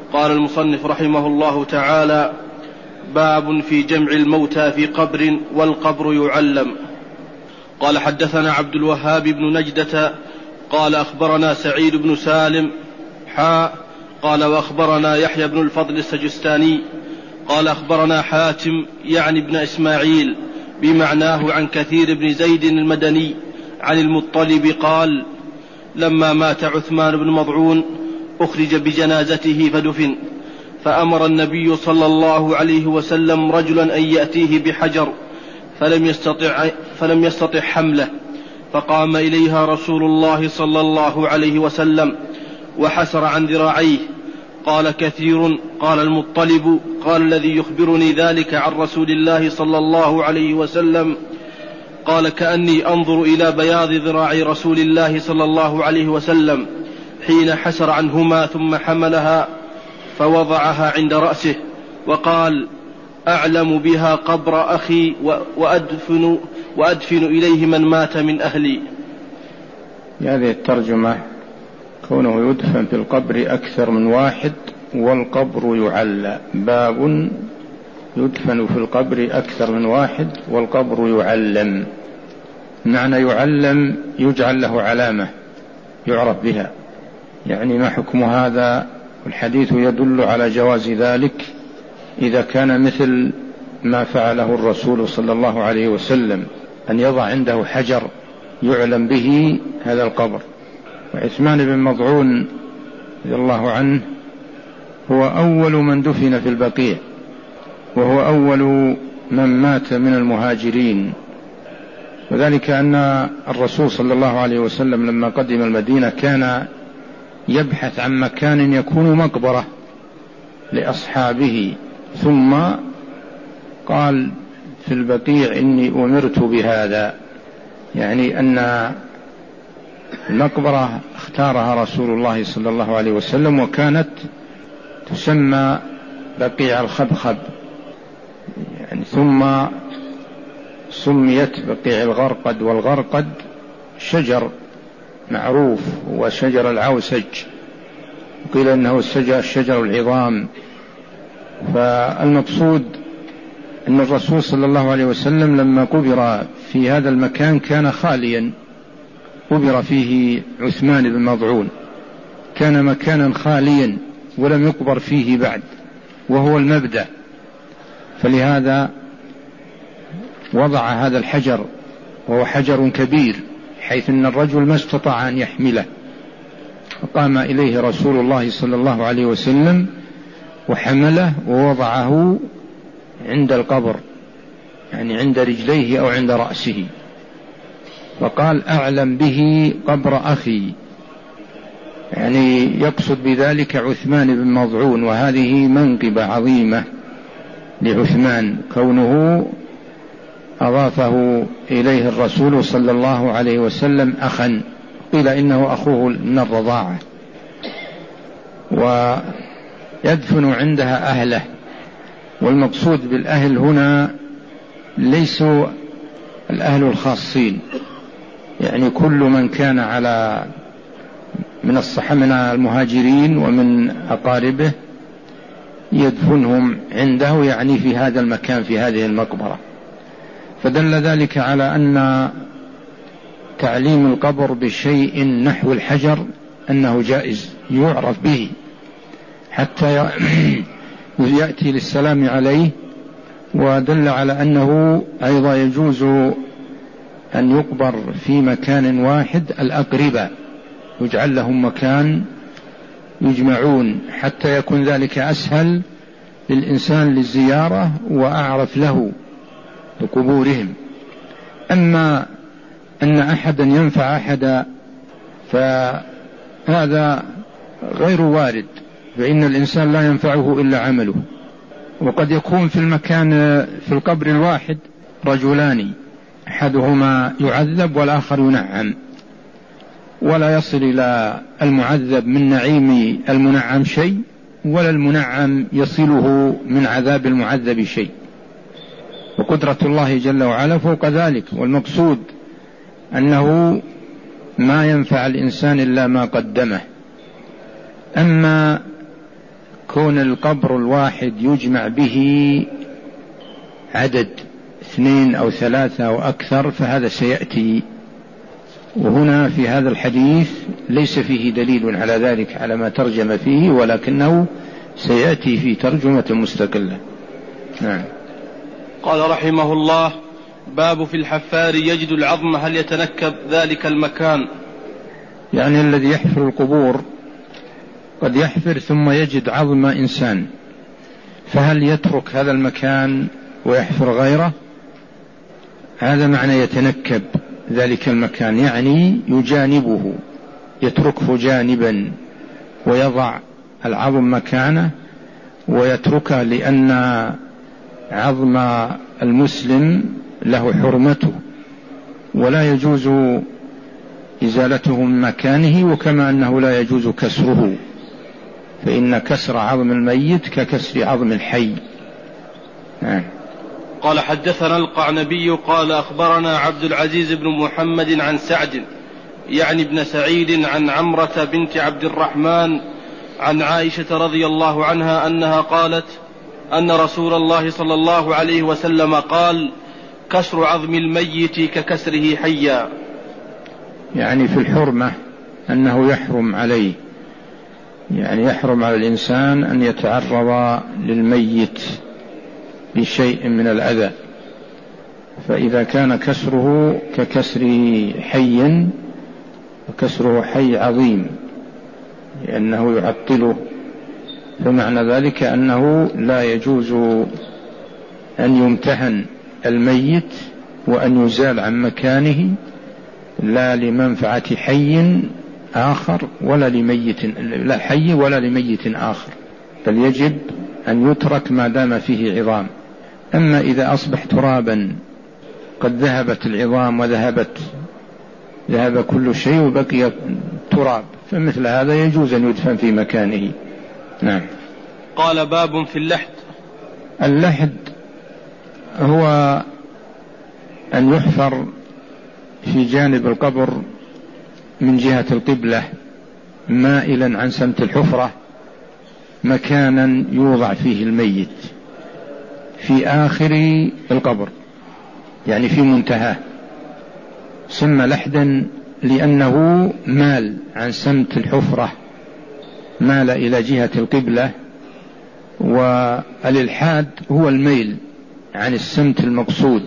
قال المصنف رحمه الله تعالى: باب في جمع الموتى في قبر والقبر يعلم. قال: حدثنا عبد الوهاب بن نجدة قال أخبرنا سعيد بن سالم قال وأخبرنا يحيى بن الفضل السجستاني قال أخبرنا حاتم يعني ابن إسماعيل بمعناه عن كثير بن زيد المدني عن المطلب قال: لما مات عثمان بن مضعون أخرج بجنازته فدفن، فأمر النبي صلى الله عليه وسلم رجلا أن يأتيه بحجر فلم يستطع حمله، فقام إليها رسول الله صلى الله عليه وسلم وحسر عن ذراعيه. قال كثير: قال المطلب: قال الذي يخبرني ذلك عن رسول الله صلى الله عليه وسلم، قال: كأني أنظر إلى بياض ذراع رسول الله صلى الله عليه وسلم حين حسر عنهما ثم حملها فوضعها عند رأسه، وقال: أعلم بها قبر أخي وأدفن إليه من مات من أهلي. هذه الترجمة كونه يدفن في القبر أكثر من واحد والقبر يعلى. باب يدفن في القبر أكثر من واحد والقبر يعلم. معنى يعلم يجعل له علامة يعرف بها، يعني ما حكم هذا؟ الحديث يدل على جواز ذلك إذا كان مثل ما فعله الرسول صلى الله عليه وسلم، أن يضع عنده حجر يعلم به هذا القبر. وعثمان بن مضعون رضي الله عنه هو أول من دفن في البقيع، وهو أول من مات من المهاجرين، وذلك أن الرسول صلى الله عليه وسلم لما قدم المدينة كان يبحث عن مكان يكون مقبرة لأصحابه، ثم قال في البقيع: إني أمرت بهذا، يعني أن المقبرة اختارها رسول الله صلى الله عليه وسلم، وكانت تسمى بقيع الخبخب، يعني ثم سميت بقيع الغرقد، والغرقد شجر معروف وشجر العوسج، وقيل إنه الشجر العظام. فالمقصود أن الرسول صلى الله عليه وسلم لما قبر في هذا المكان كان خاليا، قبر فيه عثمان بن مضعون، كان مكانا خاليا ولم يقبر فيه بعد، وهو المبدأ، فلهذا وضع هذا الحجر، وهو حجر كبير حيث أن الرجل ما استطاع أن يحمله، فقام إليه رسول الله صلى الله عليه وسلم وحمله ووضعه عند القبر، يعني عند رجليه أو عند رأسه، وقال: أعلم به قبر أخي، يعني يقصد بذلك عثمان بن مضعون. وهذه منقبة عظيمة لعثمان كونه أضافه إليه الرسول صلى الله عليه وسلم أخا، قيل إنه أخوه من الرضاعة، ويدفن عندها أهله. والمقصود بالأهل هنا ليسوا الأهل الخاصين، يعني كل من كان على من المهاجرين ومن أقاربه يدفنهم عنده، يعني في هذا المكان في هذه المقبرة. فدل ذلك على أن تعليم القبر بشيء نحو الحجر أنه جائز يعرف به حتى يأتي للسلام عليه. ودل على أنه أيضا يجوز أن يقبر في مكان واحد الأقرباء، يجعل لهم مكان يجمعون حتى يكون ذلك أسهل للإنسان للزيارة وأعرف له لقبورهم. أما أن أحدا ينفع أحدا فهذا غير وارد، فإن الإنسان لا ينفعه إلا عمله. وقد يكون في المكان في القبر الواحد رجلان، أحدهما يعذب والآخر ينعم، ولا يصل إلى المعذب من نعيم المنعم شيء، ولا المنعم يصله من عذاب المعذب شيء، وقدرة الله جل وعلا فوق ذلك. والمقصود أنه ما ينفع الإنسان إلا ما قدمه. أما كون القبر الواحد يجمع به عدد 2 أو 3 أو أكثر فهذا سيأتي، وهنا في هذا الحديث ليس فيه دليل على ذلك على ما ترجم فيه، ولكنه سيأتي في ترجمة مستقلة. نعم. قال رحمه الله: باب في الحفار يجد العظم هل يتنكب ذلك المكان؟ يعني الذي يحفر القبور قد يحفر ثم يجد عظم إنسان، فهل يترك هذا المكان ويحفر غيره؟ هذا معنى يتنكب ذلك المكان، يعني يجانبه، يتركه جانبا ويضع العظم مكانه ويتركه، لأن عظم المسلم له حرمته ولا يجوز إزالته من مكانه، وكما أنه لا يجوز كسره، فإن كسر عظم الميت ككسر عظم الحي. قال حدثنا القعنبي قال أخبرنا عبد العزيز بن محمد عن سعد يعني ابن سعيد عن عمرة بنت عبد الرحمن عن عائشة رضي الله عنها أنها قالت أن رسول الله صلى الله عليه وسلم قال: كسر عظم الميت ككسره حيا. يعني في الحرمة أنه يحرم عليه، يعني يحرم على الإنسان أن يتعرض للميت بشيء من الأذى، فإذا كان كسره ككسر حي وكسره حي عظيم لأنه يعطله، فمعنى ذلك أنه لا يجوز أن يمتهن الميت وأن يزال عن مكانه، لا لمنفعة حي آخر ولا لميت، لا حي ولا لميت آخر، بل يجب أن يترك ما دام فيه عظام. أما إذا أصبح ترابا قد ذهبت العظام ذهب كل شيء وبقي تراب، فمثل هذا يجوز أن يدفن في مكانه. نعم. قال: باب في اللحد. اللحد هو أن يحفر في جانب القبر من جهة القبلة مائلا عن سمت الحفرة مكانا يوضع فيه الميت في آخر القبر، يعني في منتهاه، سمى لحدا لأنه مال عن سمت الحفرة، مال إلى جهة القبلة، والإلحاد هو الميل عن السمت المقصود.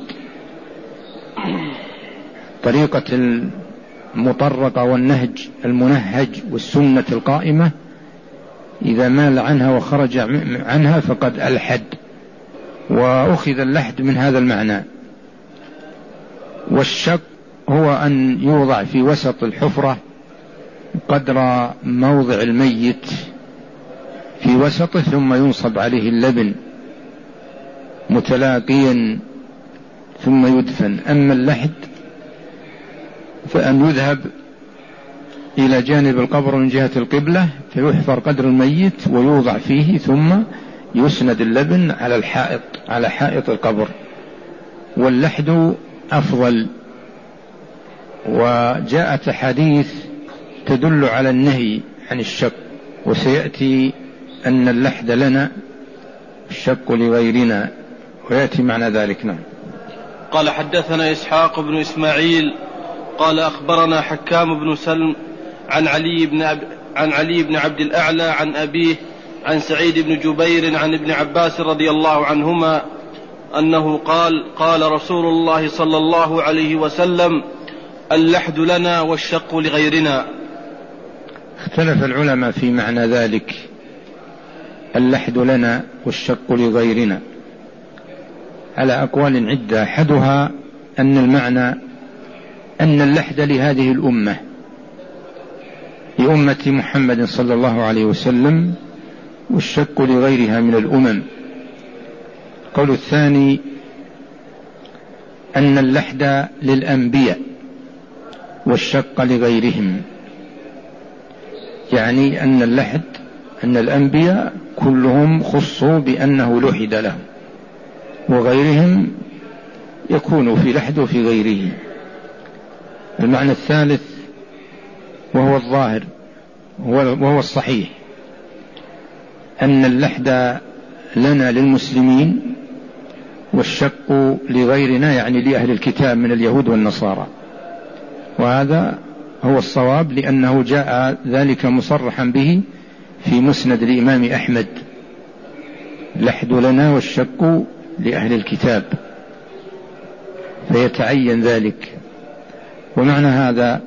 طريقة المطرقة والنهج المنهج والسنة القائمة إذا مال عنها وخرج عنها فقد ألحد، وأخذ اللحد من هذا المعنى. والشق هو أن يوضع في وسط الحفرة قدر موضع الميت في وسطه ثم ينصب عليه اللبن متلاقيا ثم يدفن. أما اللحد فأن يذهب إلى جانب القبر من جهة القبلة فيحفر قدر الميت ويوضع فيه ثم يسند اللبن على حائط القبر، واللحد أفضل. وجاءت أحاديث تدل على النهي عن الشق، وسيأتي أن اللحد لنا الشق لغيرنا، ويأتي معنى ذلك. نعم. قال حدثنا إسحاق بن إسماعيل قال أخبرنا حكام بن سلم عن علي بن عبد الأعلى عن أبيه عن سعيد بن جبير عن ابن عباس رضي الله عنهما أنه قال رسول الله صلى الله عليه وسلم: اللحد لنا والشق لغيرنا. اختلف العلماء في معنى ذلك، اللحد لنا والشق لغيرنا، على أقوال عدة. أحدها أن المعنى أن اللحد لهذه الأمة، لأمة محمد صلى الله عليه وسلم، والشق لغيرها من الأمم. القول الثاني أن اللحد للأنبياء والشق لغيرهم، يعني أن الأنبياء كلهم خصوا بأنه لحد لهم، وغيرهم يكون في لحد وفي غيره. المعنى الثالث وهو الظاهر وهو الصحيح أن اللحد لنا للمسلمين والشق لغيرنا، يعني لأهل الكتاب من اليهود والنصارى، وهذا هو الصواب، لأنه جاء ذلك مصرحا به في مسند الإمام أحمد: اللحد لنا والشق لأهل الكتاب، فيتعين ذلك. ومعنى هذا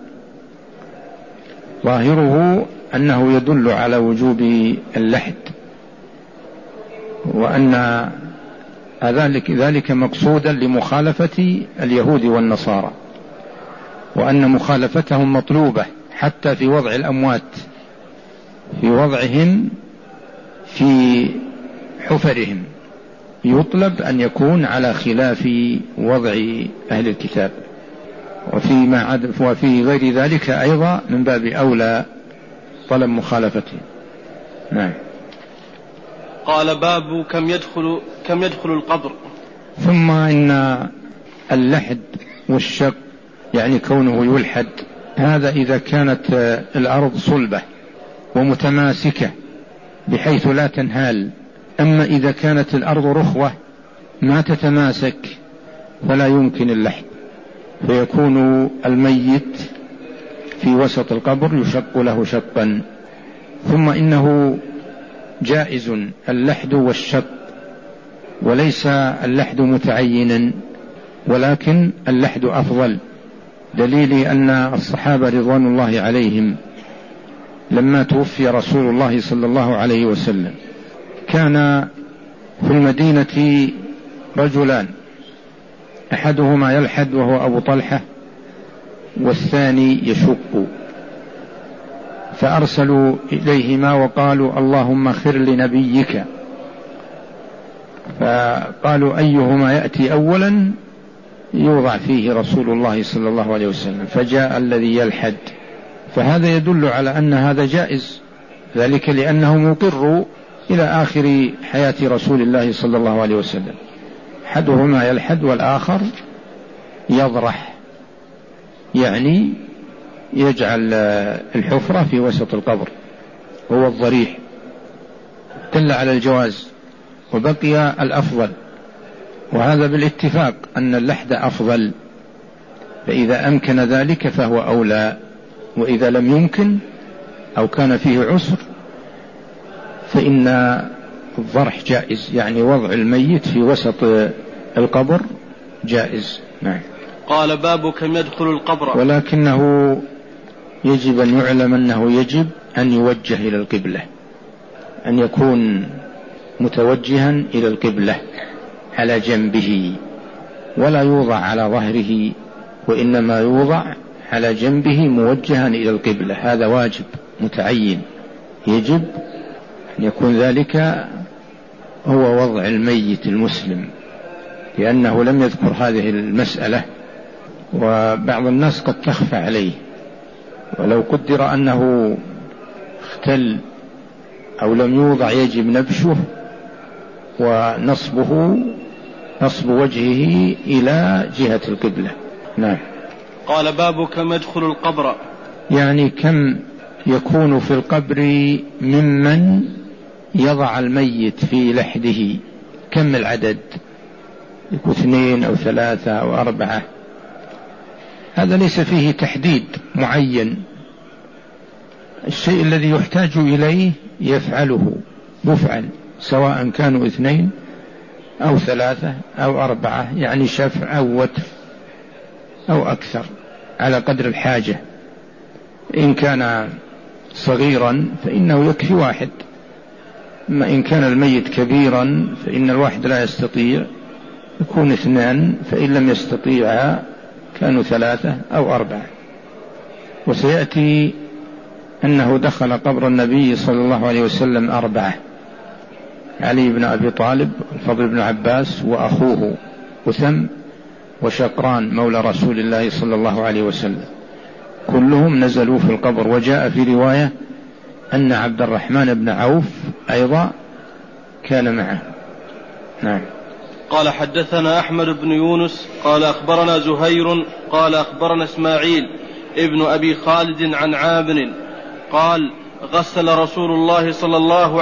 ظاهره أنه يدل على وجوب اللحد، وأن ذلك مقصودا لمخالفة اليهود والنصارى، وأن مخالفتهم مطلوبة حتى في وضع الأموات، في وضعهم في حفرهم يطلب أن يكون على خلاف وضع أهل الكتاب، وفي غير ذلك أيضا من باب أولى طلب مخالفته. نعم. قال: باب كم يدخل القبر. ثم إن اللحد والشق، يعني كونه يلحد، هذا إذا كانت الأرض صلبة ومتماسكة بحيث لا تنهال. أما إذا كانت الأرض رخوة ما تتماسك فلا يمكن اللحد، فيكون الميت في وسط القبر يشق له شقا. ثم إنه جائز اللحد والشق، وليس اللحد متعينا، ولكن اللحد أفضل، دليل أن الصحابة رضوان الله عليهم لما توفي رسول الله صلى الله عليه وسلم كان في المدينة رجلان، أحدهما يلحد وهو أبو طلحة، والثاني يشق، فأرسلوا إليهما وقالوا: اللهم خر لنبيك. فقالوا: أيهما يأتي أولا يوضع فيه رسول الله صلى الله عليه وسلم، فجاء الذي يلحد. فهذا يدل على أن هذا جائز، ذلك لأنه مقر إلى آخر حياة رسول الله صلى الله عليه وسلم، أحدهما يلحد والآخر يضرح، يعني يجعل الحفرة في وسط القبر، هو الضريح، دل على الجواز. وبقي الأفضل، وهذا بالاتفاق أن اللحد أفضل، فإذا أمكن ذلك فهو أولى، وإذا لم يمكن أو كان فيه عسر فإن الضرح جائز، يعني وضع الميت في وسط القبر جائز. نعم. قال: باب كم يدخل القبر. ولكنه يجب أن يعلم أنه يجب أن يوجه إلى القبلة، أن يكون متوجها إلى القبلة على جنبه، ولا يوضع على ظهره، وإنما يوضع على جنبه موجها إلى القبلة. هذا واجب متعين، يجب أن يكون ذلك هو وضع الميت المسلم، لأنه لم يذكر هذه المسألة، وبعض الناس قد تخفى عليه. ولو قدر أنه اختل أو لم يوضع يجب نبشه ونصبه، نصب وجهه إلى جهة القبلة. نعم. قال: باب كم يدخل القبر. يعني كم يكون في القبر ممن يضع الميت في لحده، كم العدد، يكون 2 أو 3 أو 4، هذا ليس فيه تحديد معين. الشيء الذي يحتاج إليه يفعل، سواء كانوا 2 أو 3 أو 4، يعني شفع أو وتر أو أكثر على قدر الحاجة. إن كان صغيرا فإنه يكفي 1، أما إن كان الميت كبيرا فإن الواحد لا يستطيع، يكون 2، فإن لم يستطيع كانوا 3 أو 4. وسيأتي أنه دخل قبر النبي صلى الله عليه وسلم 4، علي بن أبي طالب، الفضل بن عباس، وأخوه أثم، وشقران مولى رسول الله صلى الله عليه وسلم، كلهم نزلوا في القبر. وجاء في رواية أن عبد الرحمن بن عوف أيضا كان معه. نعم. قال: حدثنا أحمد بن يونس قال أخبرنا زهير قال أخبرنا إسماعيل ابن أبي خالد عن عامر قال: غسل رسول الله صلى الله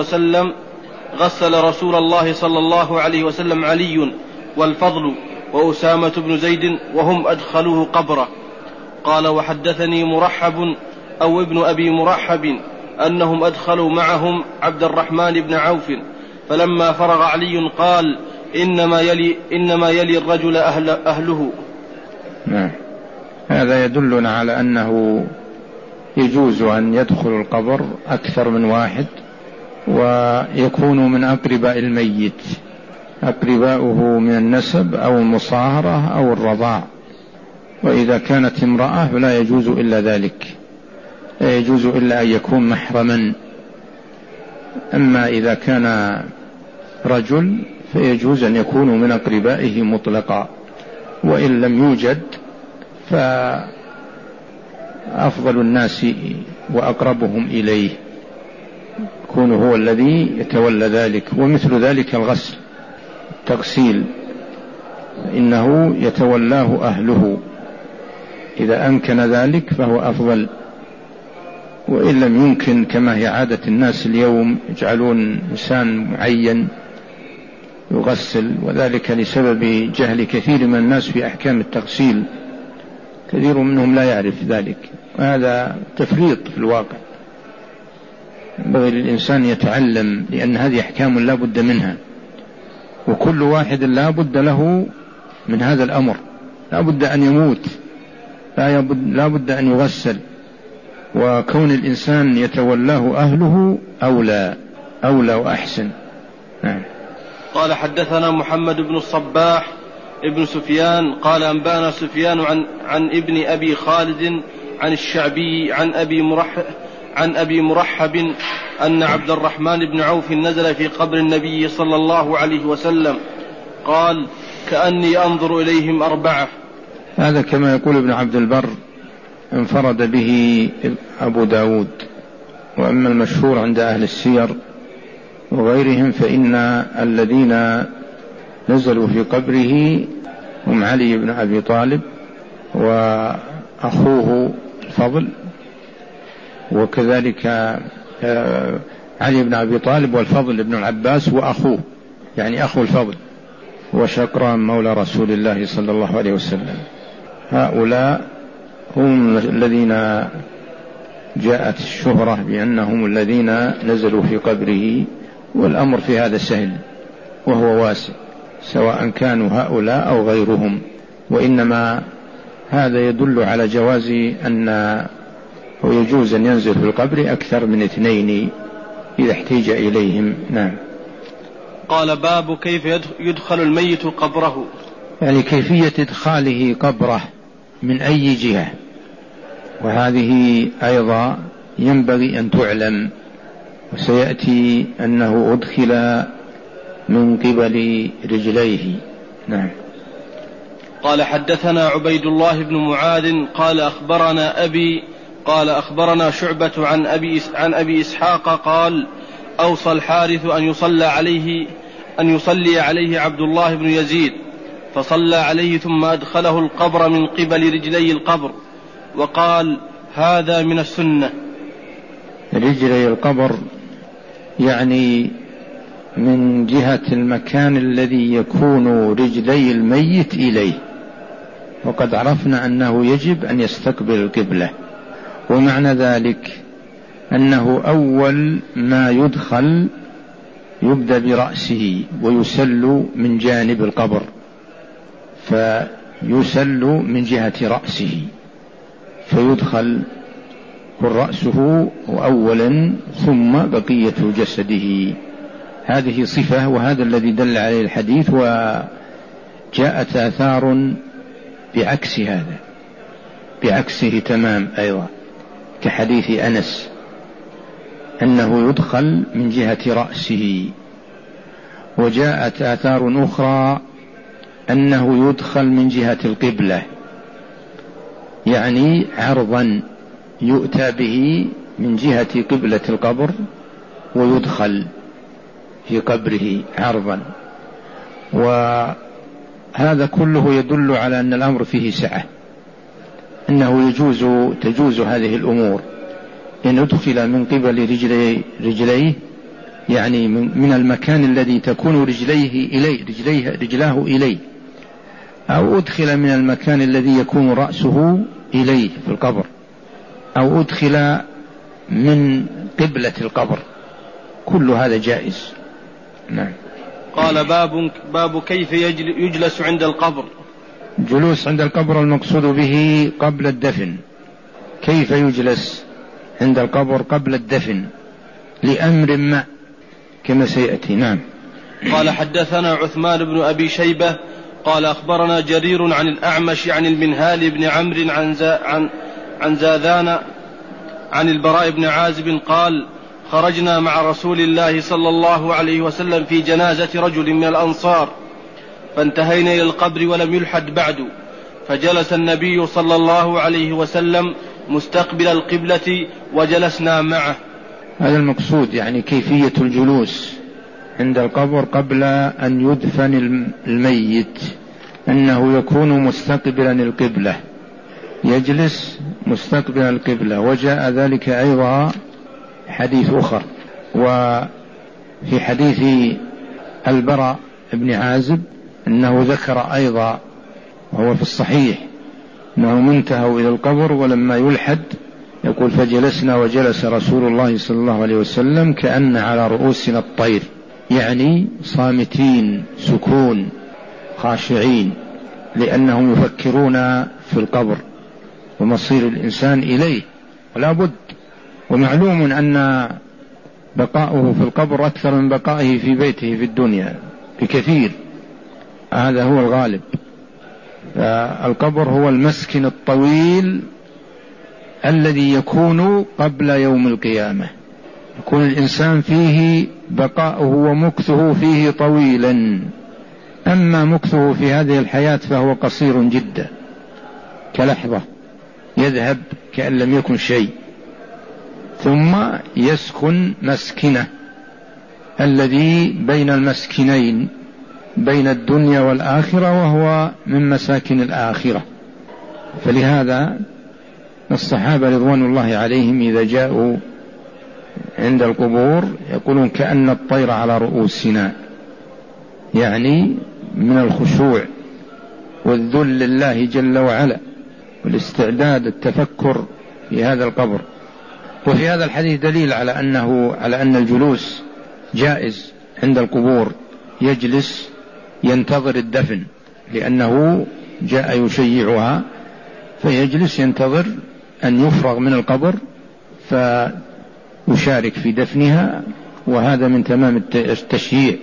عليه وسلم علي والفضل وأسامة بن زيد وهم أدخلوه قبره. قال وحدثني مرحب أو ابن أبي مرحب أنهم أدخلوا معهم عبد الرحمن بن عوف، فلما فرغ علي قال إنما يلي الرجل أهله. نعم. هذا يدلنا على أنه يجوز أن يدخل القبر أكثر من واحد، ويكون من أقرباء الميت، أقرباؤه من النسب أو المصاهرة أو الرضاع. وإذا كانت امرأة فلا يجوز إلا ذلك، لا يجوز إلا أن يكون محرما. أما إذا كان رجل فيجوز أن يكون من أقربائه مطلقا، وإن لم يوجد فأفضل الناس وأقربهم إليه يكون هو الذي يتولى ذلك. ومثل ذلك الغسل، التغسيل، إنه يتولاه أهله، إذا أمكن ذلك فهو أفضل. وإن لم يمكن كما هي عادة الناس اليوم يجعلون إنسان معين يغسل، وذلك لسبب جهل كثير من الناس في أحكام التغسيل، كثير منهم لا يعرف ذلك، وهذا تفريط في الواقع. ينبغي للإنسان يتعلم، لأن هذه أحكام لا بد منها، وكل واحد لا بد له من هذا الأمر، لا بد أن يموت، لا بد أن يغسل، وكون الإنسان يتولاه أهله أولى وأحسن. نعم. قال حدثنا محمد بن الصباح ابن سفيان قال أنبانا سفيان عن ابن أبي خالد عن الشعبي عن أبي مرحب أن عبد الرحمن بن عوف نزل في قبر النبي صلى الله عليه وسلم قال كأني أنظر إليهم 4. هذا كما يقول ابن عبد البر انفرد به أبو داود. وأما المشهور عند أهل السير وغيرهم فإن الذين نزلوا في قبره هم علي بن أبي طالب وأخوه الفضل، وكذلك علي بن أبي طالب والفضل بن العباس وأخوه، يعني أخو الفضل، وشقران مولى رسول الله صلى الله عليه وسلم. هؤلاء هم الذين جاءت الشهرة بأنهم الذين نزلوا في قبره، والأمر في هذا سهل وهو واسع، سواء كانوا هؤلاء أو غيرهم. وإنما هذا يدل على جواز أنه يجوز أن ينزل في القبر أكثر من 2 إذا احتاج إليهم. نعم. قال باب كيف يدخل الميت قبره، يعني كيفية إدخاله قبره من أي جهة، وهذه أيضا ينبغي أن تعلم، وسيأتي أنه أدخل من قبل رجليه. نعم. قال حدثنا عبيد الله بن معاذ قال أخبرنا أبي قال أخبرنا شعبة عن أبي إسحاق قال أوصى الحارث أن يصلي عليه عبد الله بن يزيد، فصلى عليه ثم أدخله القبر من قبل رجلي القبر، وقال هذا من السنة. رجلي القبر يعني من جهة المكان الذي يكون رجلي الميت إليه، وقد عرفنا أنه يجب أن يستقبل القبلة، ومعنى ذلك أنه أول ما يدخل يبدأ برأسه ويسل من جانب القبر، فيسل من جهة رأسه، فيدخل رأسه أولا ثم بقية جسده. هذه صفة، وهذا الذي دل عليه الحديث. وجاءت آثار بعكس هذا، بعكسه تمام أيضا، كحديث أنس أنه يدخل من جهة رأسه. وجاءت آثار أخرى أنه يدخل من جهة القبلة، يعني عرضا يؤتى به من جهة قبلة القبر ويدخل في قبره عرضا. وهذا كله يدل على أن الأمر فيه سعة، أنه تجوز هذه الأمور، إن أدخل من قبل رجليه يعني من المكان الذي تكون رجلاه إليه، أو أدخل من المكان الذي يكون رأسه إليه في القبر، أو أدخل من قبلة القبر، كل هذا جائز. نعم. قال باب كيف يجلس عند القبر. جلوس عند القبر المقصود به قبل الدفن. كيف يجلس عند القبر قبل الدفن لأمر ما كما سيأتي. نعم. قال حدثنا عثمان بن أبي شيبة قال أخبرنا جرير عن الأعمش عن المنهال بن عمرو عن زاذان عن البراء بن عازب قال خرجنا مع رسول الله صلى الله عليه وسلم في جنازة رجل من الأنصار فانتهينا إلى القبر ولم يلحد بعد، فجلس النبي صلى الله عليه وسلم مستقبل القبلة وجلسنا معه. هذا المقصود، يعني كيفية الجلوس عند القبر قبل أن يدفن الميت، أنه يكون مستقبلا القبلة، يجلس مستقبلا القبلة. وجاء ذلك أيضا حديث أخر، وفي حديث البراء بن عازب أنه ذكر أيضا وهو في الصحيح أنه منتهوا إلى القبر ولما يلحد يقول فجلسنا وجلس رسول الله صلى الله عليه وسلم كأن على رؤوسنا الطير، يعني صامتين سكون خاشعين، لأنهم يفكرون في القبر ومصير الإنسان إليه ولا بد. ومعلوم أن بقاؤه في القبر أكثر من بقائه في بيته في الدنيا بكثير، هذا هو الغالب. فالقبر هو المسكن الطويل الذي يكون قبل يوم القيامة، يكون الإنسان فيه بقاؤه ومكثه فيه طويلا. أما مكثه في هذه الحياة فهو قصير جدا، كلحظة يذهب كأن لم يكن شيء، ثم يسكن مسكنه الذي بين المسكنين بين الدنيا والآخرة، وهو من مساكن الآخرة. فلهذا الصحابة رضوان الله عليهم إذا جاءوا عند القبور يقولون كأن الطير على رؤوسنا، يعني من الخشوع والذل لله جل وعلا والاستعداد التفكر في هذا القبر. وفي هذا الحديث دليل على أن الجلوس جائز عند القبور، يجلس ينتظر الدفن لأنه جاء يشيعها، فيجلس ينتظر أن يفرغ من القبر فيشارك في دفنها، وهذا من تمام التشييع.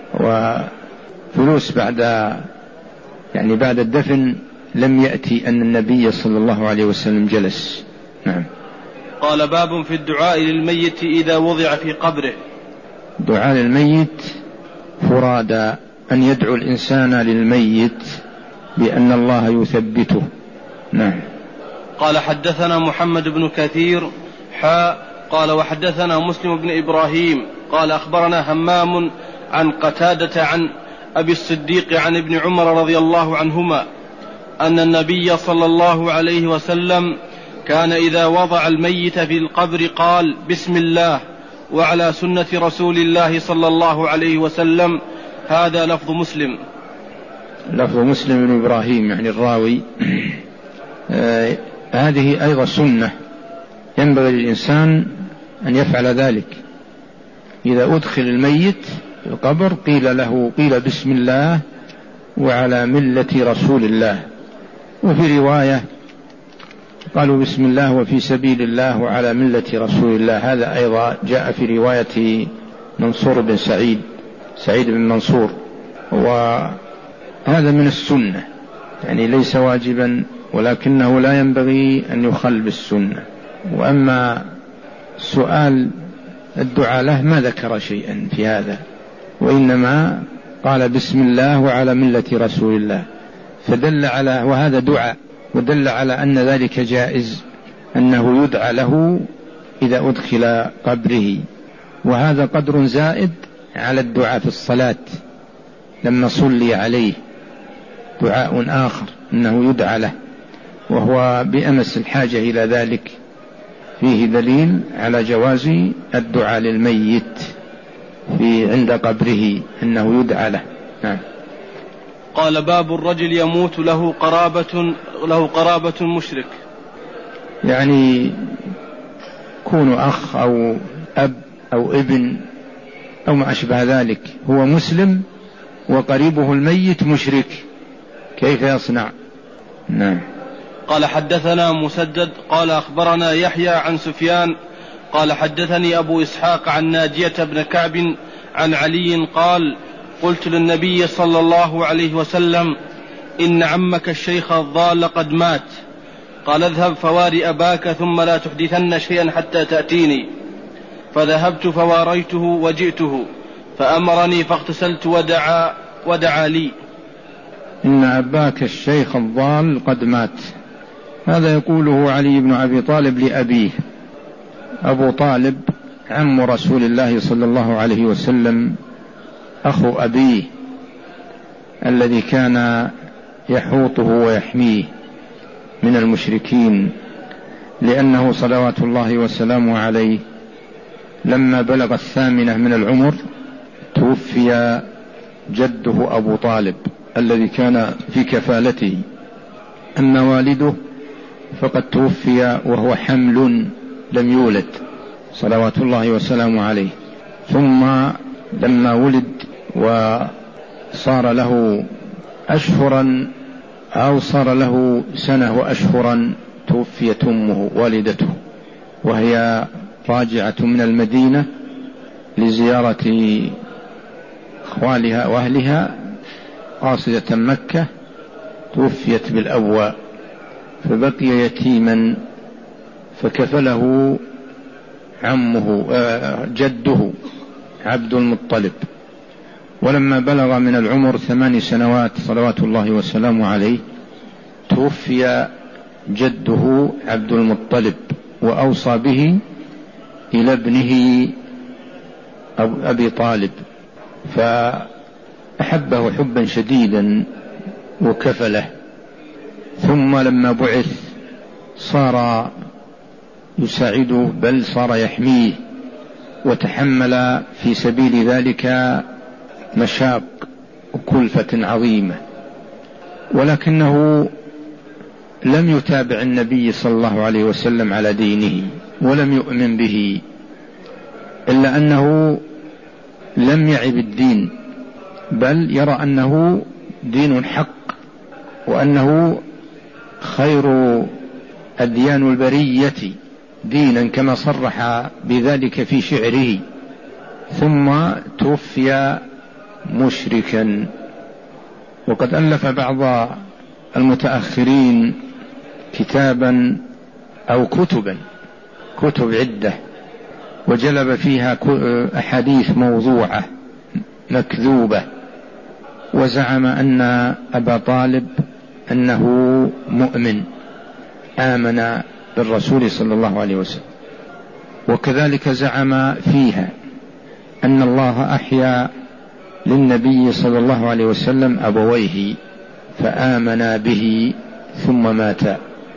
وجلوس بعد الدفن لم يأتي أن النبي صلى الله عليه وسلم جلس. نعم. قال باب في الدعاء للميت إذا وضع في قبره. دعاء للميت فرادى، أن يدعو الإنسان للميت بأن الله يثبته. نعم. قال حدثنا محمد بن كثير قال وحدثنا مسلم بن إبراهيم قال أخبرنا همام عن قتادة عن أبي الصديق عن ابن عمر رضي الله عنهما أن النبي صلى الله عليه وسلم كان إذا وضع الميت في القبر قال بسم الله وعلى سنة رسول الله صلى الله عليه وسلم. هذا لفظ مسلم. لفظ مسلم بن إبراهيم يعني الراوي. هذه أيضا سنة ينبغي للإنسان أن يفعل ذلك. إذا أدخل الميت في القبر قيل بسم الله وعلى ملة رسول الله، وفي رواية قالوا بسم الله وفي سبيل الله وعلى ملة رسول الله. هذا أيضا جاء في رواية منصور بن سعيد بن منصور، وهذا من السنة، يعني ليس واجبا ولكنه لا ينبغي أن يخل بالسنة. وأما سؤال الدعاء له ما ذكر شيئا في هذا، وإنما قال بسم الله وعلى ملة رسول الله، فدل على وهذا دعاء، ودل على أن ذلك جائز، أنه يدعى له إذا أدخل قبره. وهذا قدر زائد على الدعاء في الصلاة لما صلي عليه، دعاء آخر أنه يدعى له، وهو بأمس الحاجة إلى ذلك فيه دليل على جواز الدعاء للميت عند قبره أنه يدعى له. نعم. قال باب الرجل يموت له قرابة مشرك، يعني كون أخ أو أب أو ابن أو ما أشبه ذلك، هو مسلم وقريبه الميت مشرك، كيف يصنع؟ نعم. قال حدثنا مسدد قال أخبرنا يحيى عن سفيان قال حدثني أبو إسحاق عن ناجية بن كعب عن علي قال قلت للنبي صلى الله عليه وسلم إن عمك الشيخ الضال قد مات، قال اذهب فواري أباك ثم لا تحدثن شيئا حتى تأتيني، فذهبت فواريته وجئته فأمرني فاغتسلت ودعا لي. إن أباك الشيخ الضال قد مات، هذا يقوله علي بن أبي طالب لأبيه. أبو طالب عم رسول الله صلى الله عليه وسلم، أخو أبيه الذي كان يحوطه ويحميه من المشركين، لأنه صلوات الله وسلامه عليه لما بلغ 8 من العمر توفي جده أبو طالب الذي كان في كفالته، أما والده فقد توفي وهو حمل لم يولد صلوات الله وسلامه عليه. ثم لما ولد وصار له أشهرا أو صار له سنة وأشهرا توفيت أمه والدته، وهي راجعة من المدينة لزيارة أخوالها وأهلها قاصدة مكة، توفيت بالأبواء فبقي يتيما، فكفله عمه جده عبد المطلب. ولما بلغ من العمر 8 سنوات صلوات الله وسلامه عليه توفي جده عبد المطلب، وأوصى به إلى ابنه أبي طالب، فأحبه حبا شديدا وكفله. ثم لما بعث صار يساعده، بل صار يحميه، وتحمل في سبيل ذلك مشاق وكلفة عظيمة، ولكنه لم يتابع النبي صلى الله عليه وسلم على دينه ولم يؤمن به، إلا أنه لم يعب الدين، بل يرى أنه دين حق، وأنه خير أديان البرية دينا كما صرح بذلك في شعره. ثم توفي مشركا. وقد ألف بعض المتأخرين كتابا أو كتب عدة، وجلب فيها أحاديث موضوعة مكذوبة، وزعم أن أبا طالب أنه مؤمن آمن بالرسول صلى الله عليه وسلم. وكذلك زعم فيها أن الله أحيا للنبي صلى الله عليه وسلم أبويه فآمنا به ثم ماتا،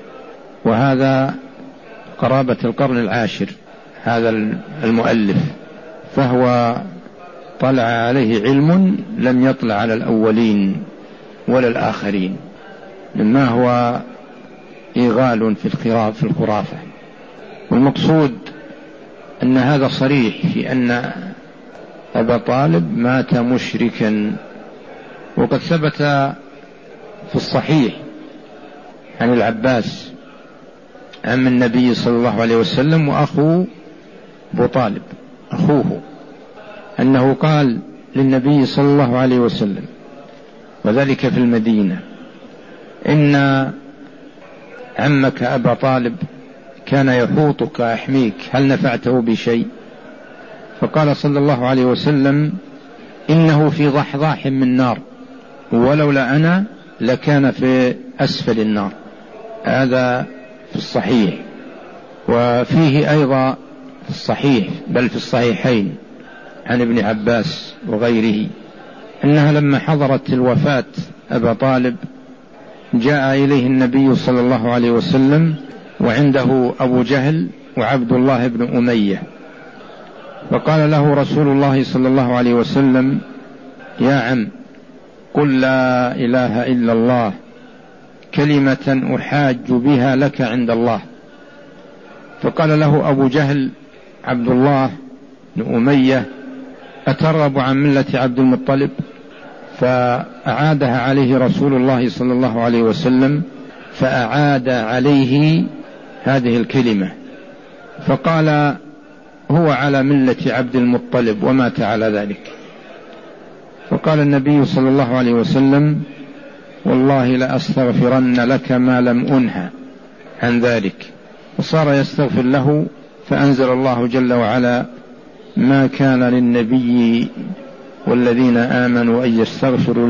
وهذا قرابة القرن العاشر هذا المؤلف، فهو طلع عليه علم لم يطلع على الأولين ولا الآخرين، مما هو إيغال في الخرافة. والمقصود أن هذا صريح في أن أبا طالب مات مشركا. وقد ثبت في الصحيح عن العباس عم النبي صلى الله عليه وسلم وأخو أبو طالب أخوه، أنه قال للنبي صلى الله عليه وسلم وذلك في المدينة: إن عمك أبا طالب كان يحوطك يحميك، هل نفعته بشيء؟ فقال صلى الله عليه وسلم: إنه في ضحضاح من نار، ولولا أنا لكان في أسفل النار. هذا في الصحيح. وفيه أيضا في الصحيح بل في الصحيحين عن ابن عباس وغيره أنها لما حضرت الوفاة أبا طالب جاء إليه النبي صلى الله عليه وسلم وعنده أبو جهل وعبد الله بن أمية. فقال له رسول الله صلى الله عليه وسلم: يا عم، قل لا إله إلا الله كلمة أحاج بها لك عند الله. فقال له أبو جهل عبد الله بن أمية: أترغب عن ملة عبد المطلب؟ فأعادها عليه رسول الله صلى الله عليه وسلم، فأعاد عليه هذه الكلمة، فقال: هو على ملة عبد المطلب ومات على ذلك. فقال النبي صلى الله عليه وسلم: والله لأستغفرن لك ما لم أنهى عن ذلك. وصار يستغفر له، فأنزل الله جل وعلا: ما كان للنبي والذين آمنوا أن يستغفروا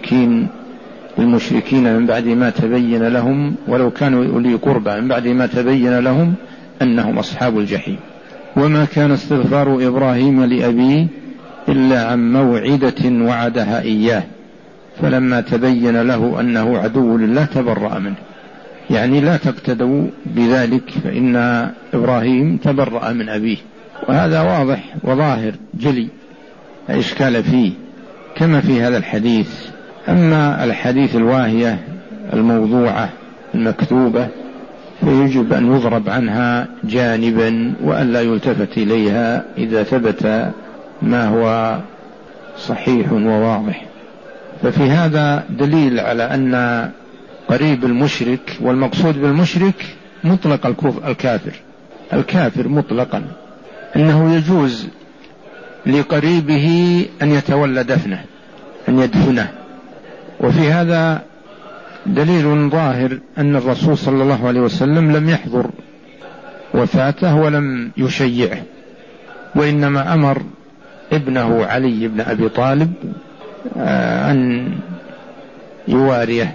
للمشركين من بعد ما تبين لهم ولو كانوا أولي قربى من بعد ما تبين لهم أنهم أصحاب الجحيم. وما كان استغفار إبراهيم لأبيه إلا عن موعدة وعدها إياه فلما تبين له أنه عدو لله تبرأ منه. يعني لا تقتدوا بذلك، فإن إبراهيم تبرأ من أبيه، وهذا واضح وظاهر جلي لا إشكال فيه كما في هذا الحديث. أما الحديث الواهية الموضوعة المكتوبة فيجب أن يضرب عنها جانبا وأن لا يلتفت إليها إذا ثبت ما هو صحيح وواضح. ففي هذا دليل على أن قريب المشرك، والمقصود بالمشرك مطلق الكافر مطلقا، أنه يجوز لقريبه أن يتولى دفنه، أن يدفنه. وفي هذا دليل ظاهر أن الرسول صلى الله عليه وسلم لم يحضر وفاته ولم يشيعه، وإنما أمر ابنه علي بن أبي طالب أن يواريه،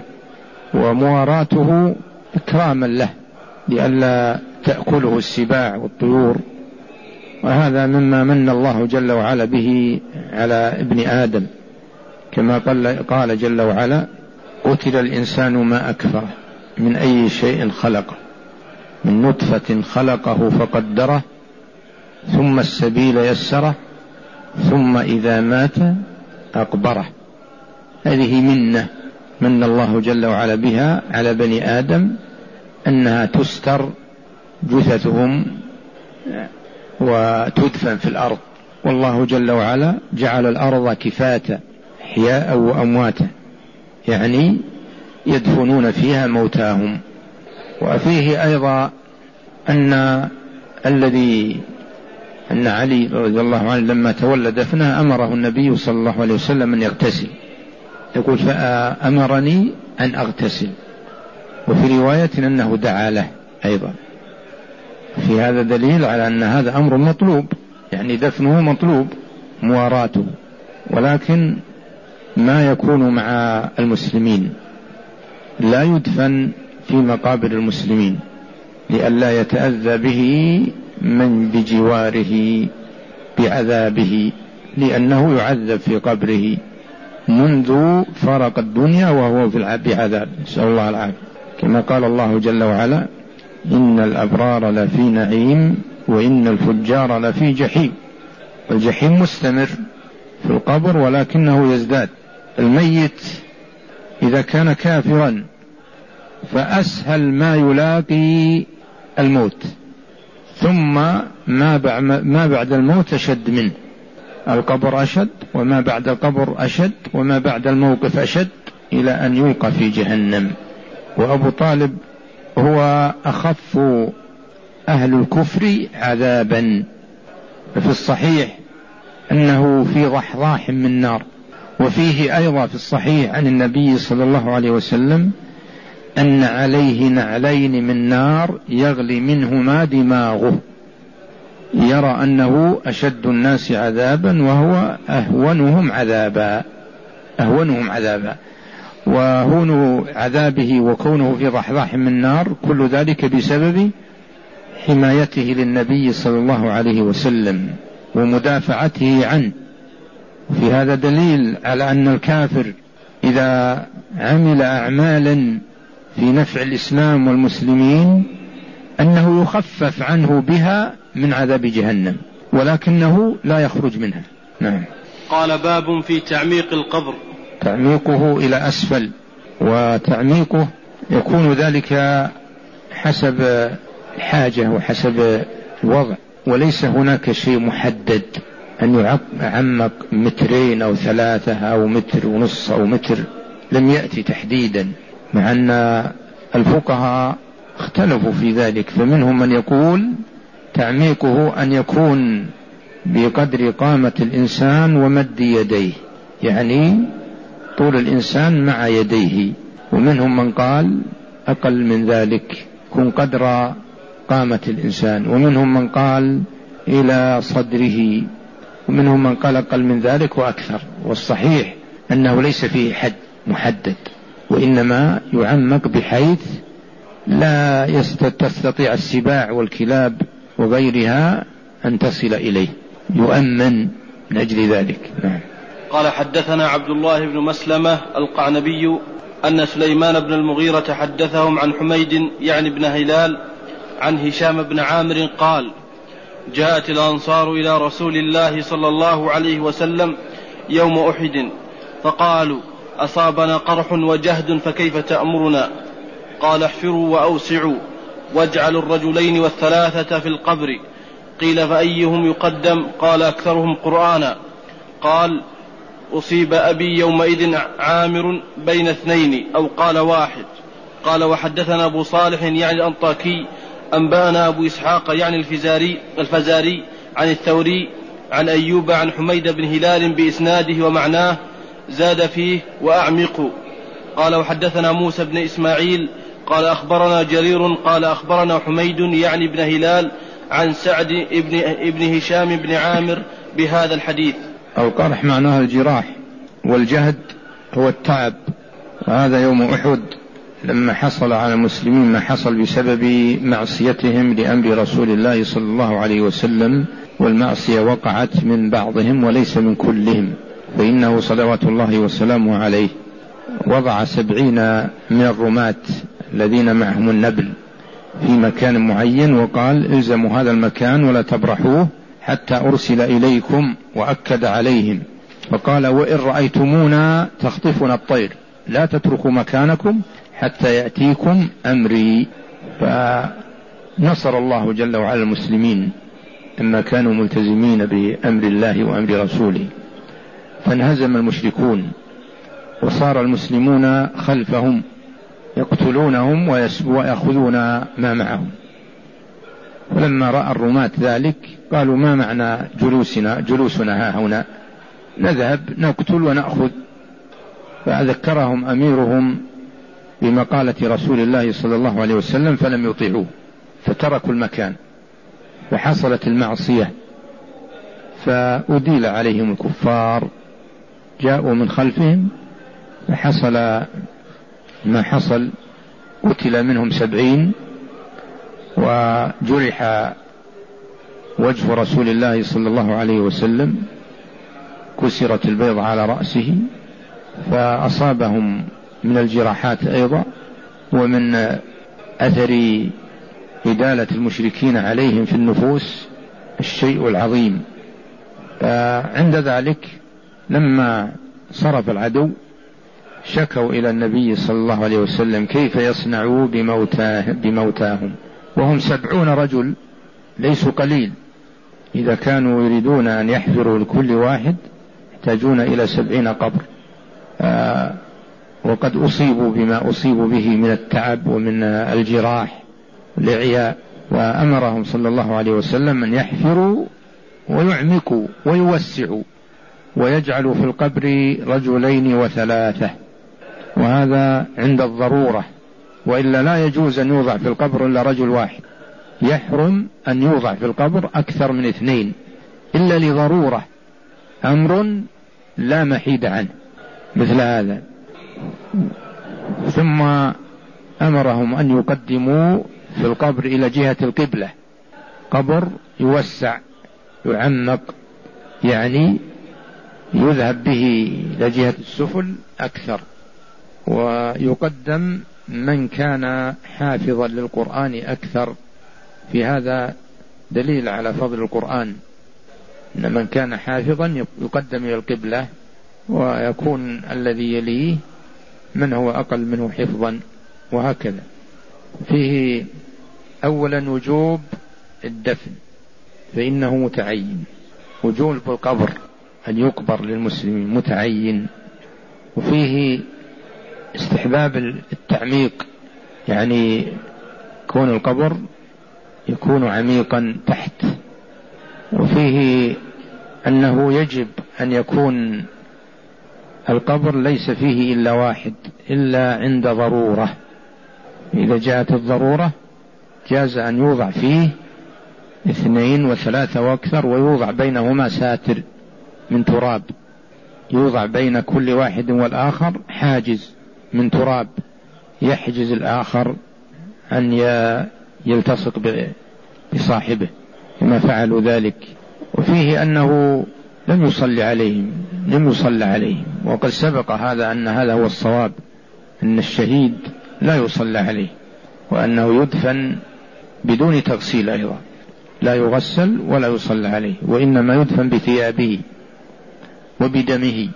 ومواراته إكراما له لئلا تأكله السباع والطيور. وهذا مما من الله جل وعلا به على ابن آدم، كما قال جل وعلا: قتل الإنسان ما أكفره من أي شيء خلقه من نطفة خلقه فقدره ثم السبيل يسره ثم إذا مات أقبره. هذه منة من الله جل وعلا بها على بني آدم، أنها تستر جثثهم وتدفن في الأرض. والله جل وعلا جعل الأرض كفاتا أحياء وأمواتا، يعني يدفنون فيها موتاهم. وفيه أيضا أن علي رضي الله عنه لما تولى دفنه أمره النبي صلى الله عليه وسلم أن يغتسل، يقول: فأمرني أن أغتسل. وفي رواية أنه دعا له أيضا. في هذا دليل على أن هذا أمر مطلوب، يعني دفنه مطلوب مواراته، ولكن ما يكون مع المسلمين لا يدفن في مقابر المسلمين لئلا يتأذى به من بجواره بعذابه، لأنه يعذب في قبره منذ فرق الدنيا وهو بعذاب، نسأل الله العافية. كما قال الله جل وعلا: إن الأبرار لفي نعيم وإن الفجار لفي جحيم. والجحيم مستمر في القبر ولكنه يزداد. الميت إذا كان كافرا فأسهل ما يلاقي الموت، ثم ما بعد الموت أشد منه. القبر أشد، وما بعد القبر أشد، وما بعد الموقف أشد، إلى أن يلقى في جهنم. وأبو طالب هو أخف أهل الكفر عذابا. ففي الصحيح أنه في ضحضاح من نار. وفيه أيضا في الصحيح عن النبي صلى الله عليه وسلم أن عليه نعلين من نار يغلي منهما دماغه، يرى أنه أشد الناس عذابا وهو أهونهم عذابا. وهون عذابه وكونه في ضحضاح من نار كل ذلك بسبب حمايته للنبي صلى الله عليه وسلم ومدافعته عنه. في هذا دليل على أن الكافر إذا عمل أعمالا في نفع الإسلام والمسلمين أنه يخفف عنه بها من عذاب جهنم، ولكنه لا يخرج منها. نعم. قال باب في تعميق القبر. تعميقه إلى أسفل، وتعميقه يكون ذلك حسب الحاجة وحسب الوضع، وليس هناك شيء محدد أن يعمق 2 أو 3 أو 1.5 متر أو متر، لم يأتي تحديدا، مع أن الفقهاء اختلفوا في ذلك، فمنهم من يقول تعميقه أن يكون بقدر قامة الإنسان ومد يديه، يعني طول الإنسان مع يديه، ومنهم من قال أقل من ذلك يكون قدر قامة الإنسان، ومنهم من قال إلى صدره، ومنهم من قال أقل من ذلك وأكثر. والصحيح أنه ليس فيه حد محدد، وإنما يعمق بحيث لا تستطيع السباع والكلاب وغيرها أن تصل إليه، يؤمن من أجل ذلك. نعم. قال حدثنا عبد الله بن مسلمة القعنبي أن سليمان بن المغيرة حدثهم عن حميد يعني بن هلال عن هشام بن عامر قال: جاءت الأنصار إلى رسول الله صلى الله عليه وسلم يوم أحد فقالوا: أصابنا قرح وجهد فكيف تأمرنا؟ قال: احفروا وأوسعوا واجعلوا 2 و3 في القبر. قيل: فأيهم يقدم؟ قال: أكثرهم قرآنا. قال: أصيب أبي يومئذ عامر بين 2 أو قال 1. قال: وحدثنا أبو صالح يعني الأنطاكي أنبأنا أبو إسحاق يعني الفزاري عن الثوري عن أيوب عن حميد بن هلال بإسناده ومعناه، زاد فيه: وأعمقوا. قال: وحدثنا موسى بن إسماعيل قال أخبرنا جرير قال أخبرنا حميد يعني بن هلال عن سعد ابن هشام بن عامر بهذا الحديث. القرح معناه الجراح، والجهد هو التعب. وهذا يوم أحد لما حصل على المسلمين ما حصل بسبب معصيتهم لأمر رسول الله صلى الله عليه وسلم، والمعصية وقعت من بعضهم وليس من كلهم، فإنه صلوات الله وسلامه عليه وضع 70 من الرماة الذين معهم النبل في مكان معين، وقال: الزموا هذا المكان ولا تبرحوه حتى أرسل إليكم، وأكد عليهم فقال: وإن رأيتمونا تخطفنا الطير لا تتركوا مكانكم حتى يأتيكم أمري. فنصر الله جل وعلا المسلمين لما كانوا ملتزمين بأمر الله وأمر رسوله، فانهزم المشركون وصار المسلمون خلفهم يقتلونهم ويأخذون ما معهم. ولما رأى الرماة ذلك قالوا: ما معنى جلوسنا ها هنا؟ نذهب نقتل ونأخذ. فذكرهم أميرهم بمقالة رسول الله صلى الله عليه وسلم فلم يطيعوه، فتركوا المكان، فحصلت المعصية، فأديل عليهم الكفار، جاءوا من خلفهم، فحصل ما حصل، قتل منهم 70، وجرح وجه رسول الله صلى الله عليه وسلم، كسرت البيض على رأسه، فأصابهم من الجراحات أيضا ومن أثر إدالة المشركين عليهم في النفوس الشيء العظيم. فعند ذلك لما صرف العدو شكوا إلى النبي صلى الله عليه وسلم كيف يصنعوا بموتاهم، وهم 70 رجل ليسوا قليل، إذا كانوا يريدون أن يحفروا لكل واحد يحتاجون إلى 70 قبر، وقد أصيبوا بما أصيبوا به من التعب ومن الجراح والإعياء. وأمرهم صلى الله عليه وسلم أن يحفروا ويعمقوا ويوسعوا ويجعلوا في القبر 2 و3، وهذا عند الضرورة، وإلا لا يجوز أن يوضع في القبر إلا رجل واحد، يحرم أن يوضع في القبر أكثر من 2 إلا لضرورة، أمر لا محيد عنه مثل هذا. ثم أمرهم أن يقدموا في القبر إلى جهة القبلة، قبر يوسع يعمق، يعني يذهب به إلى جهة السفل أكثر، ويقدم من كان حافظا للقرآن أكثر في هذا دليل على فضل القرآن، أن من كان حافظا يقدم إلى القبلة، ويكون الذي يليه من هو أقل منه حفظا، وهكذا. فيه أولا وجوب الدفن، فإنه متعين، وجوب القبر أن يقبر للمسلمين متعين. وفيه استحباب التعميق، يعني كون القبر يكون عميقا تحت. وفيه أنه يجب أن يكون القبر ليس فيه إلا واحد إلا عند ضرورة، إذا جاءت الضرورة جاز أن يوضع فيه 2 و3 وأكثر، ويوضع بينهما ساتر من تراب، يوضع بين كل واحد والآخر حاجز من تراب يحجز الآخر أن يلتصق بصاحبه كما فعلوا ذلك. وفيه أنه لم يصلى عليهم، وقد سبق هذا أن هذا هو الصواب، أن الشهيد لا يصلى عليه، وأنه يدفن بدون تغسيل أيضا، لا يغسل ولا يصلى عليه، وإنما يدفن بثيابه وبدمه،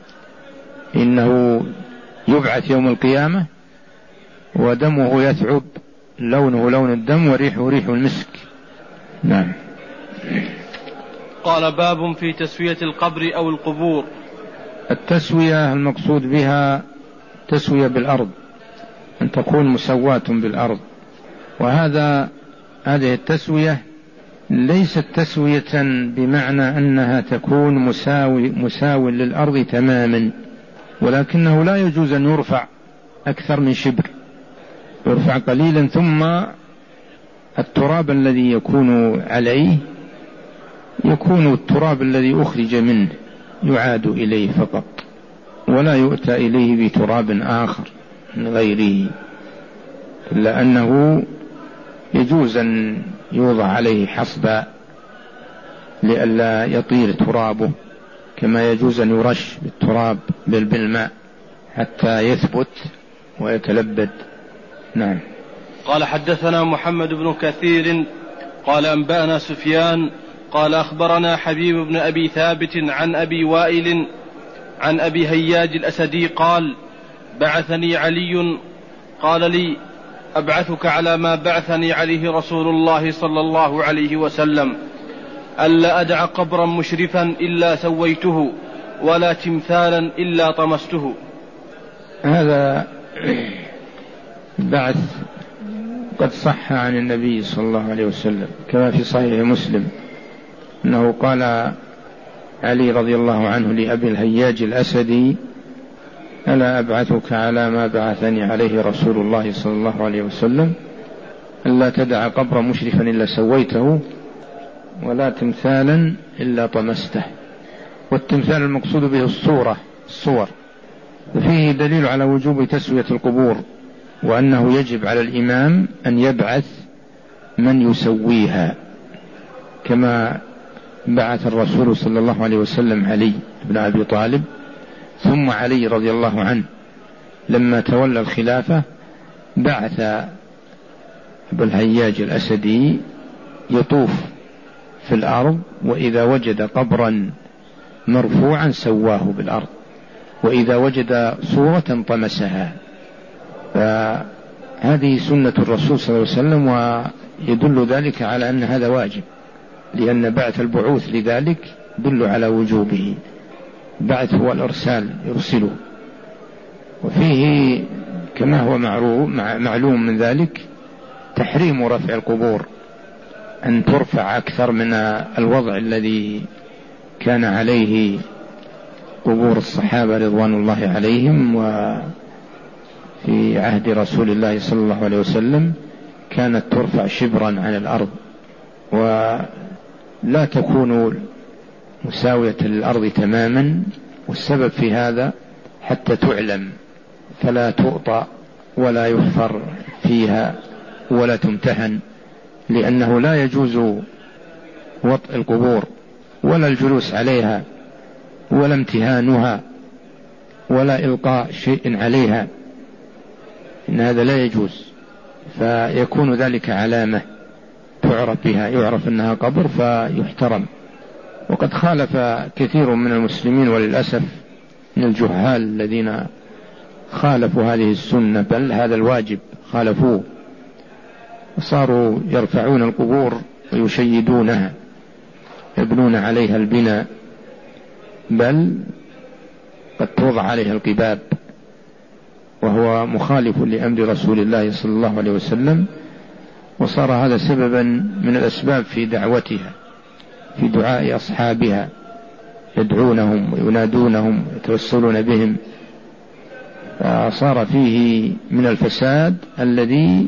إنه يبعث يوم القيامة ودمه يثعب، لونه لون الدم وريحه ريح المسك. نعم. قال باب في تسوية القبر أو القبور. التسوية المقصود بها تسوية بالأرض، أن تكون مسواة بالأرض، هذه التسوية ليست تسوية بمعنى أنها تكون مساو للأرض تماما، ولكنه لا يجوز أن يرفع أكثر من شبر، يرفع قليلا، ثم التراب الذي يكون عليه يكون التراب الذي أخرج منه يعاد إليه فقط، ولا يؤتى إليه بتراب آخر من غيره، إلا أنه يجوز أن يوضع عليه حصبا لئلا يطير ترابه، كما يجوز أن يرش بالتراب بالماء حتى يثبت ويتلبد. نعم. قال حدثنا محمد بن كثير قال أنبأنا سفيان قال أخبرنا حبيب بن أبي ثابت عن أبي وائل عن أبي هياج الأسدي قال بعثني علي قال لي أبعثك على ما بعثني عليه رسول الله صلى الله عليه وسلم، ألا أدع قبرا مشرفا إلا سويته ولا تمثالا إلا طمسته. هذا بعث قد صح عن النبي صلى الله عليه وسلم كما في صحيح مسلم أنه قال علي رضي الله عنه لأبي الهياج الأسدي ألا أبعثك على ما بعثني عليه رسول الله صلى الله عليه وسلم، ألا تدع قبر مشرفا إلا سويته ولا تمثالا إلا طمسته. والتمثال المقصود به الصور. وفيه دليل على وجوب تسوية القبور، وأنه يجب على الإمام أن يبعث من يسويها، كما بعث الرسول صلى الله عليه وسلم علي بن أبي طالب، ثم علي رضي الله عنه لما تولى الخلافة بعث أبو الهياج الأسدي يطوف في الأرض، وإذا وجد قبرا مرفوعا سواه بالأرض، وإذا وجد صورة طمسها. فهذه سنة الرسول صلى الله عليه وسلم، ويدل ذلك على أن هذا واجب، لأن بعث البعوث لذلك يدل على وجوبه. بعث هو الإرسال، يرسله. وفيه كما هو معلوم من ذلك تحريم رفع القبور، أن ترفع أكثر من الوضع الذي كان عليه قبور الصحابة رضوان الله عليهم. وفي عهد رسول الله صلى الله عليه وسلم كانت ترفع شبرا عن الأرض، ولا تكون مساوية للأرض تماما، والسبب في هذا حتى تعلم، فلا تؤطى ولا يحفر فيها ولا تمتهن، لأنه لا يجوز وطء القبور ولا الجلوس عليها ولا امتهانها ولا إلقاء شيء عليها، إن هذا لا يجوز، فيكون ذلك علامة تعرف بها، يعرف أنها قبر فيحترم. وقد خالف كثير من المسلمين وللأسف من الجهال الذين خالفوا هذه السنة، بل هذا الواجب خالفوه، وصاروا يرفعون القبور ويشيدونها، يبنون عليها البناء، بل قد توضع عليها القباب، وهو مخالف لأمر رسول الله صلى الله عليه وسلم. وصار هذا سببا من الأسباب في دعوتها، في دعاء أصحابها، يدعونهم وينادونهم ويتوسلون بهم، فصار فيه من الفساد الذي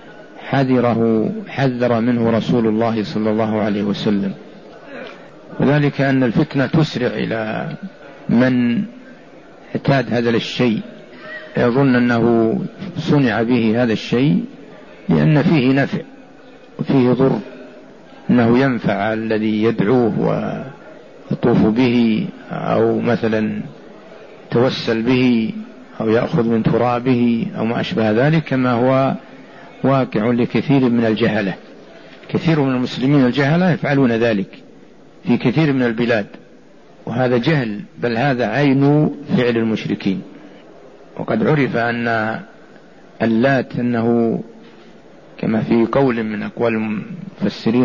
حذر منه رسول الله صلى الله عليه وسلم. وذلك أن الفتنة تسرع إلى من اعتاد هذا الشيء، يظن أنه صنع به هذا الشيء لأن فيه نفع وفيه ضر، أنه ينفع الذي يدعوه ويطوف به، أو مثلا توسل به، أو يأخذ من ترابه، أو ما أشبه ذلك، كما هو واقع لكثير من الجهلة. كثير من المسلمين الجهلة يفعلون ذلك في كثير من البلاد، وهذا جهل، بل هذا عين فعل المشركين. وقد عرف أن اللات أنه كما في قول من أقوال المفسرين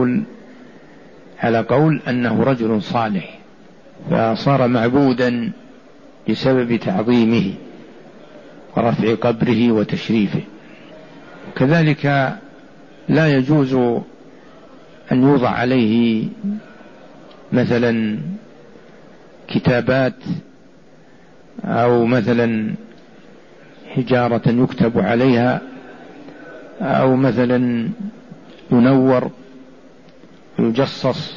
على قول أنه رجل صالح، فصار معبودا بسبب تعظيمه ورفع قبره وتشريفه. وكذلك لا يجوز أن يوضع عليه مثلا كتابات، أو مثلا حجارة يكتب عليها، أو مثلا ينور ويجصص،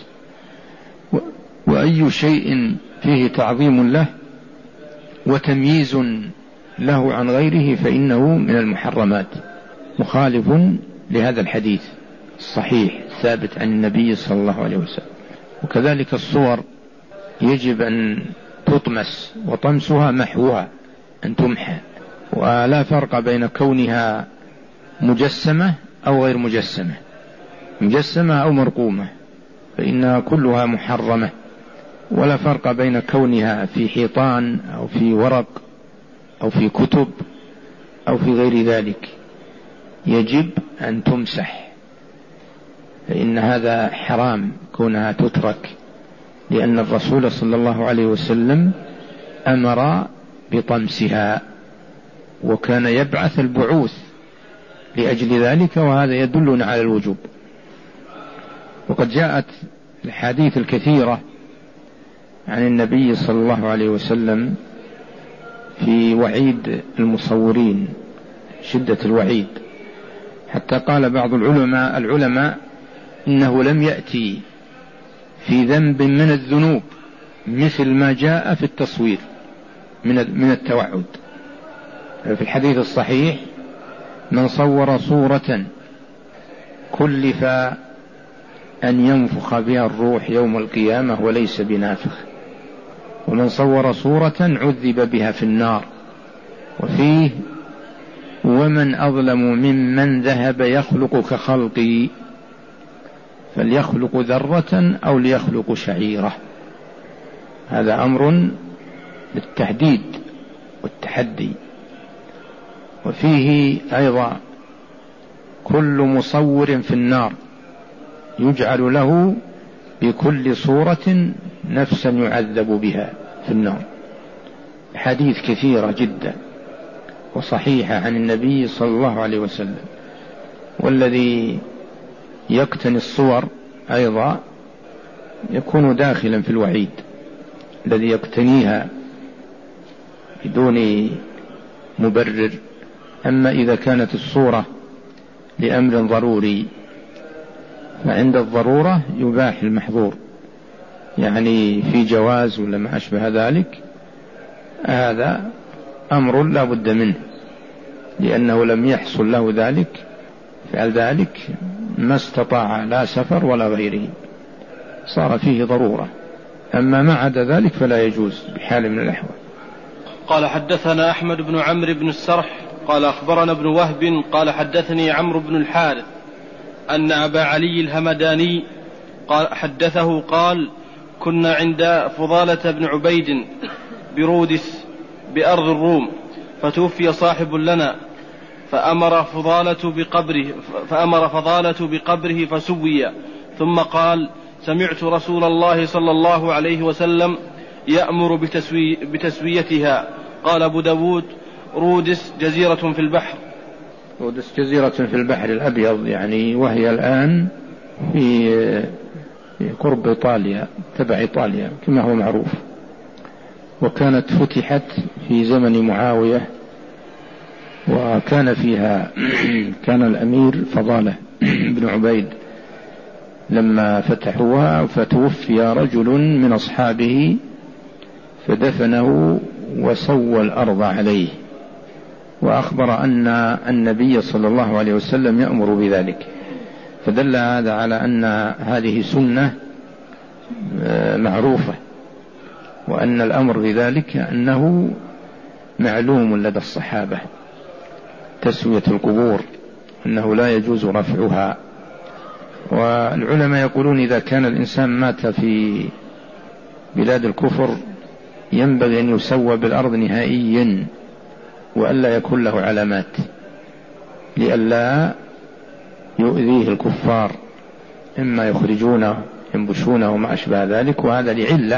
وأي شيء فيه تعظيم له وتمييز له عن غيره فإنه من المحرمات، مخالف لهذا الحديث الصحيح الثابت عن النبي صلى الله عليه وسلم. وكذلك الصور يجب أن تطمس، وطمسها محوها، أن تمحى، ولا فرق بين كونها مجسمة أو غير مجسمة، مجسمة أو مرقومة، فإنها كلها محرمة. ولا فرق بين كونها في حيطان أو في ورق أو في كتب أو في غير ذلك، يجب أن تمسح، فإن هذا حرام كونها تترك، لأن الرسول صلى الله عليه وسلم أمر بطمسها، وكان يبعث البعوث لأجل ذلك، وهذا يدلنا على الوجوب. وقد جاءت الحديث الكثيرة عن النبي صلى الله عليه وسلم في وعيد المصورين، شدة الوعيد، حتى قال بعض العلماء إنه لم يأتي في ذنب من الذنوب مثل ما جاء في التصوير من التوعد. في الحديث الصحيح: من صور صورة كلف أن ينفخ بها الروح يوم القيامة وليس بنافخ، ومن صور صورة عذب بها في النار. وفيه: ومن أظلم ممن ذهب يخلق كخلقي، فليخلق ذرة أو ليخلق شعيرة. هذا أمر للتهديد والتحدي. وفيه أيضا: كل مصور في النار يجعل له بكل صورة نفسا يعذب بها في النار. حديث كثيرة جدا وصحيحة عن النبي صلى الله عليه وسلم. والذي يقتني الصور أيضا يكون داخلا في الوعيد، الذي يقتنيها بدون مبرر. أما إذا كانت الصورة لأمر ضروري، فعند الضرورة يباح المحظور، يعني في جواز ولا ما أشبه ذلك، هذا أمر لا بد منه، لأنه لم يحصل له ذلك، فعل ذلك ما استطاع لا سفر ولا غيره، صار فيه ضرورة. أما ما عدا ذلك فلا يجوز بحال من الأحوال. قال: حدثنا أحمد بن عمرو بن السرح قال أخبرنا ابن وهب قال حدثني عمرو بن الحارث أن أبا علي الهمداني حدثه قال: كنا عند فضالة بن عبيد برودس بأرض الروم، فتوفي صاحب لنا، فأمر فضالة بقبره فسوي، ثم قال: سمعت رسول الله صلى الله عليه وسلم يأمر بتسويتها. قال أبو داود: رودس جزيرة في البحر. رودس جزيرة في البحر الأبيض، يعني وهي الآن في قرب إيطاليا، تبع إيطاليا كما هو معروف، وكانت فتحت في زمن معاوية، وكان فيها كان الأمير فضالة بن عبيد لما فتحوها، فتوفي رجل من أصحابه فدفنه وسوى الأرض عليه، وأخبر أن النبي صلى الله عليه وسلم يأمر بذلك، فدل هذا على أن هذه سنة معروفة، وأن الأمر بذلك أنه معلوم لدى الصحابة، تسوية القبور أنه لا يجوز رفعها. والعلماء يقولون إذا كان الإنسان مات في بلاد الكفر ينبغي أن يسوى بالأرض نهائيا، وألا يكون له علامات، لئلا يؤذيه الكفار، إما يخرجونه ينبشونه وما أشبه ذلك، وهذا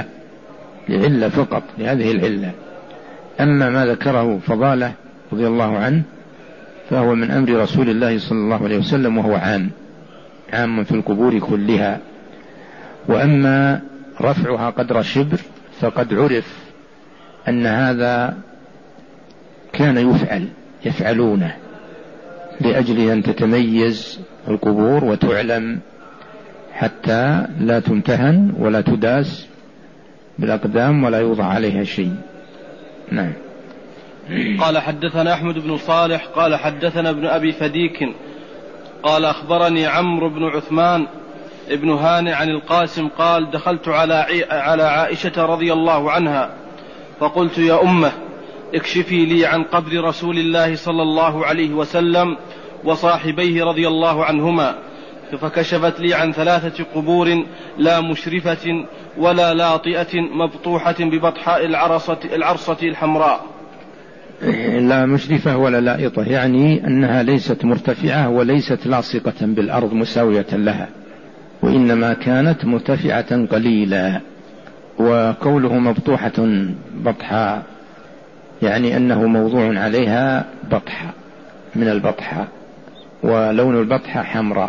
لعلة فقط، لهذه العلة. أما ما ذكره فضالة رضي الله عنه فهو من أمر رسول الله صلى الله عليه وسلم، وهو عام في القبور كلها. وأما رفعها قدر شبر فقد عرف أن هذا كان يفعلونه لأجل أن تتميز القبور وتعلم، حتى لا تمتهن ولا تداس بالأقدام ولا يوضع عليها شيء. نعم. قال: حدثنا أحمد بن صالح قال حدثنا ابن أبي فديك قال أخبرني عمرو بن عثمان ابن هانئ عن القاسم قال: دخلت على عائشة رضي الله عنها فقلت: يا أمه، اكشفي لي عن قبر رسول الله صلى الله عليه وسلم وصاحبيه رضي الله عنهما، فكشفت لي عن 3 قبور لا مشرفة ولا لاطئة مبطوحة ببطحاء العرصة الحمراء. لا مشرفة ولا لائطة، يعني أنها ليست مرتفعة وليست لاصقة بالأرض مساوية لها، وإنما كانت مرتفعة قليلا. وقوله مبطوحة بطحاء يعني أنه موضوع عليها بطحة من البطحة، ولون البطحة حمراء،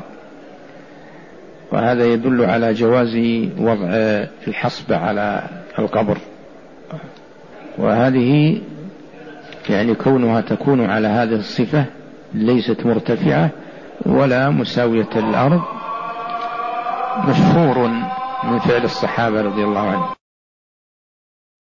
وهذا يدل على جواز وضع الحصبة على القبر. وهذه يعني كونها تكون على هذه الصفة، ليست مرتفعة ولا مساوية للأرض، مشهور من فعل الصحابة رضي الله عنهم.